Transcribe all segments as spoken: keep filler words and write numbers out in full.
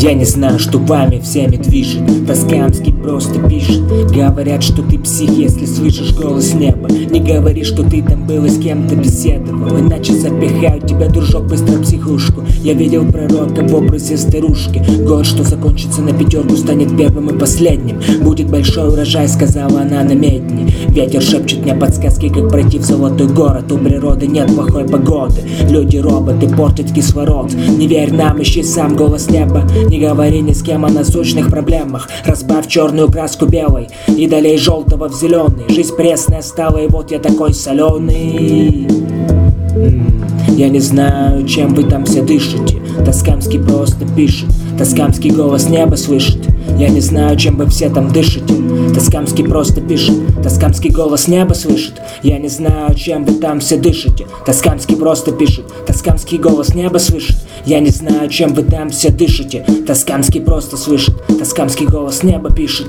Я не знаю, что вами всеми движет. Тоскамский просто пишет. Говорят, что ты псих, если слышишь голос неба. Не говори, что ты там был и с кем-то беседовал, иначе запихают тебя, дружок, быстро в психушку. Я видел пророка в образе старушки. Год, что закончится на пятерку, станет первым и последним. Будет большой урожай, сказала она на медне. Ветер шепчет мне подсказки, как пройти в золотой город. У природы нет плохой погоды. Люди-роботы портят кислород. Не верь нам, ищи сам голос неба. Не говори ни с кем о насущных проблемах. Разбавь черную краску белой и долей желтого в зеленый. Жизнь пресная стала, и вот я такой соленый. Я не знаю, чем вы там все дышите. Тоскамский просто пишет. Тоскамский голос неба слышит. Я не знаю, чем вы все там дышите. Тоскамский просто пишет. Тоскамский голос неба слышит. Я не знаю, чем вы там все дышите. Тоскамский просто пишет. Тоскамский голос неба слышит. Я не знаю, чем вы там все дышите. Тоскамский просто слышит. Тоскамский голос неба пишет.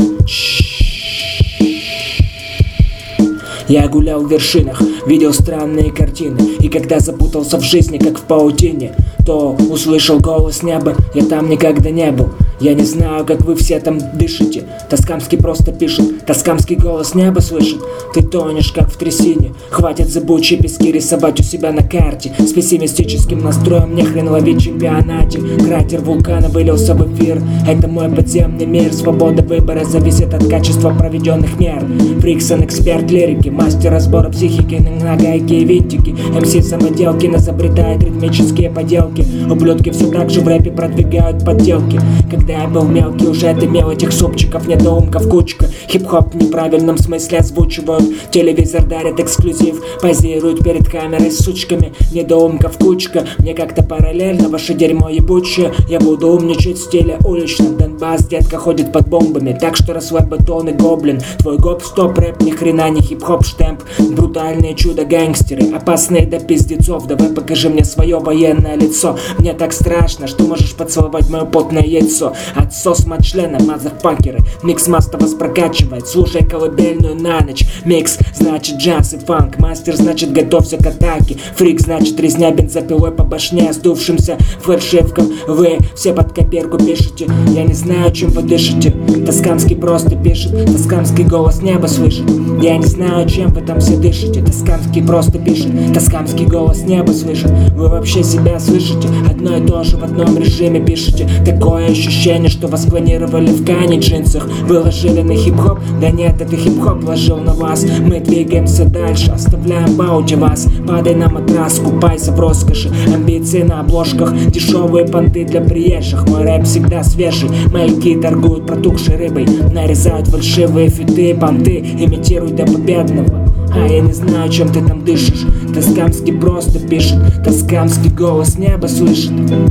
Я гулял в вершинах, видел странные картины. И когда запутался в жизни, как в паутине, то услышал голос неба. Я там никогда не был. Я не знаю, как вы все там дышите. Тоскамский просто пишет. Тоскамский голос неба слышит. Ты тонешь, как в трясине. Хватит зыбучие пески рисовать у себя на карте. С пессимистическим настроем не хрен ловить в чемпионате. Кратер вулкана вылился в эфир. Это мой подземный мир. Свобода выбора зависит от качества проведенных мер. Фриксон, эксперт лирики, мастер разбора психики на гайки и винтики. эм си самоделки изобретает ритмические поделки. Ублюдки все так же в рэпе продвигают подделки. Когда я был мелкий, уже отымел этих супчиков, недоумков кучка. Хип-хоп в неправильном смысле озвучивают. Телевизор дарит эксклюзив, позируют перед камерой с сучками. Недоумков кучка, мне как-то параллельно ваше дерьмо ебучее. Я буду умничать в стиле уличном. Донбасс, детка, ходит под бомбами, так что расслабь батон и гоблин. Твой гоп-стоп рэп, ни хрена не хип-хоп штемп. Брутальные чудо-гангстеры, опасные до пиздецов. Давай покажи мне свое военное лицо. Мне так страшно, что можешь поцеловать мое потное яйцо. Отсос мат-члена, мазафакеры. Микс-мастер вас прокачивает. Слушай колыбельную на ночь. Микс значит джаз и фанк. Мастер значит готовься к атаке. Фрик значит резня бензопилой по башне сдувшимся фальшивкам. Вы все под копирку пишете. Я не знаю, чем вы дышите. Тоскамский просто пишет. Тоскамский голос неба слышит. Я не знаю, чем вы там все дышите. Тоскамский просто пишет. Тоскамский голос неба слышит. Вы вообще себя слышите? Одно и то же в одном режиме пишете. Такое ощущение, что вас клонировали в Кани джинсах. Вы ложили на хип-хоп? Да нет, это хип-хоп ложил на вас. Мы двигаемся дальше, оставляем баути вас. Падай на матрас, купайся в роскоши. Амбиции на обложках, дешевые понты для приезжих. Мой рэп всегда свежий. Мальки торгуют протухшей рыбой. Нарезают фальшивые фиты и понты. Имитируют до победного. А я не знаю, чем ты там дышишь. Тоскамский просто пишет. Тоскамский голос неба слышит.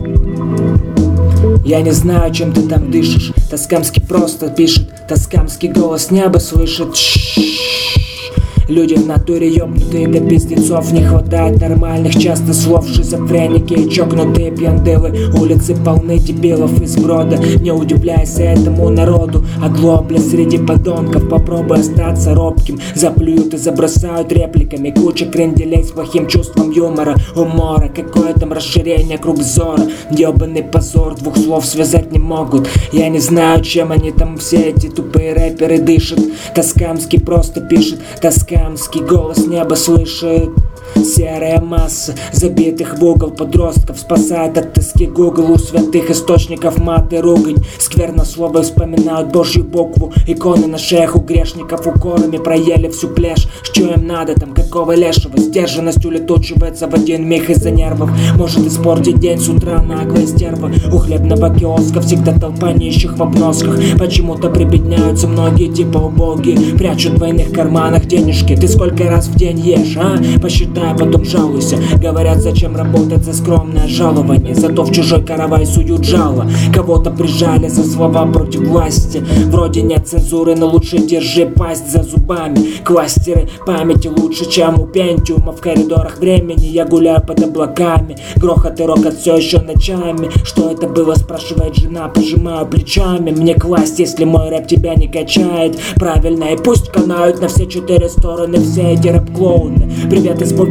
Я не знаю, чем ты там дышишь. Тоскамский просто пишет. Тоскамский голос неба слышит. Люди в натуре ёбнутые до пиздецов. Не хватает нормальных часто слов. Шизофреники и чокнутые пьяндылы. Улицы полны дебилов из брода. Не удивляйся этому народу. Оглобля среди подонков. Попробуй остаться робким. Заплюют и забросают репликами. Куча кренделей с плохим чувством юмора. Умора, какое там расширение кругзора. Ёбаный позор, двух слов связать не могут. Я не знаю, чем они там все эти тупые рэперы дышат. Тоскамский просто пишет. Тоскамский Тоскамский голос неба слышит. Серая масса забитых в угол подростков спасает от тоски Google. У святых источников мат и ругань. Сквернословы вспоминают Божью букву. Иконы на шеях у грешников укорами проели всю плешь. Что им надо там, какого лешего? Сдержанность улетучивается в один миг из-за нервов. Может испортить день с утра наглая стерва. У хлебного киоска всегда толпа нищих в обносках. Почему-то прибедняются многие типа убогие. Прячут в двойных карманах денежки. Ты сколько раз в день ешь, а? Посчитай, а потом жалуйся. Говорят, зачем работать за скромное жалование. Зато в чужой каравай суют жало. Кого-то прижали за слова против власти. Вроде нет цензуры, но лучше держи пасть за зубами. Кластеры памяти лучше, чем у Пентиума. В коридорах времени я гуляю под облаками. Грохот и рокот все еще ночами. Что это было, спрашивает жена, пожимаю плечами. Мне класть, если мой рэп тебя не качает. Правильно, и пусть канают на все четыре стороны все эти рэп-клоуны. Привет из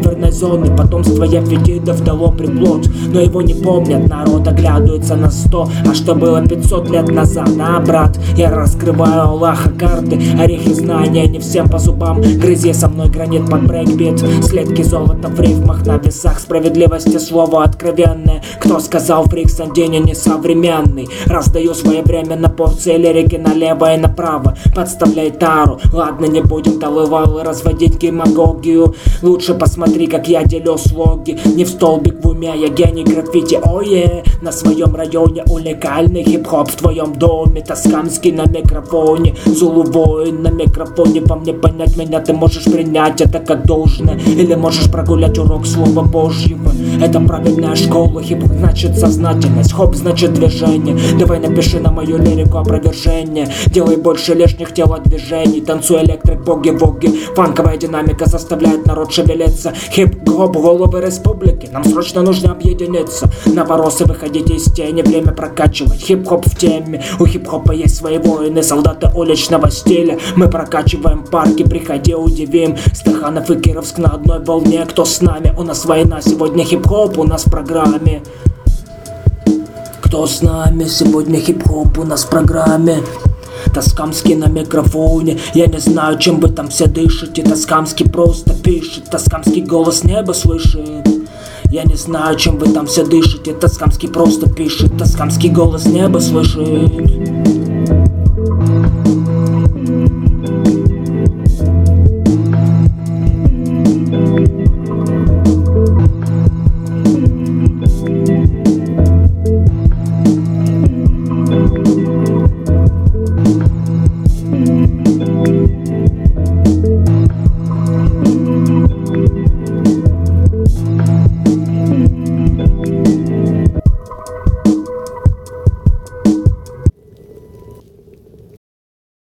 буферной зоны. Потомство ефетидов дало приплод, но его не помнят. Народ оглядывается на сто, а что было пятьсот лет назад? А, брат, я раскрываю Аллаха карты, орехи знания не всем по зубам. Грызи со мной гранит под брейкбит, следки золота в рифмах на весах. Справедливости слово откровенное. Кто сказал, Фриксон день не современный? Раздаю своевременно порции лирики налево и направо. Подставляй тару, ладно, не будем талывалы разводить гемагогию. Лучше посмотри, как я делю слоги. Не в столбик в уме, я гений граффити, ое. На своем районе уникальный хип-хоп в твоем доме. Тосканский на микрофоне, Зулу воин на микрофоне. По мне понять меня ты можешь принять это как должное, или можешь прогулять урок слова Божьего. Это правильная школа, хип значит сознательность, хоп значит движение. Давай напиши на мою лирику опровержение. Делай больше лишних телодвижений, танцуй электрик, боги-воги. Фанковая динамика заставляет народ шевелиться. Хип-хоп, головы республики, нам срочно нужно объединиться. Новоросы, выходите из тени, время прокачивать. Хип-хоп в теме, у хип-хопа есть свои воины, солдаты уличного стиля. Мы прокачиваем парки, приходи, удивим. Стаханов и Кировск на одной волне, кто с нами? У нас война, сегодня хип-хоп у нас в программе. Кто с нами? Сегодня хип-хоп у нас в программе. Тоскамский на микрофоне, я не знаю, чем вы там все дышите. Тоскамский просто пишет, Тоскамский голос неба слышит. Я не знаю, чем вы там все дышите. Тоскамский просто пишет, Тоскамский голос неба слышит.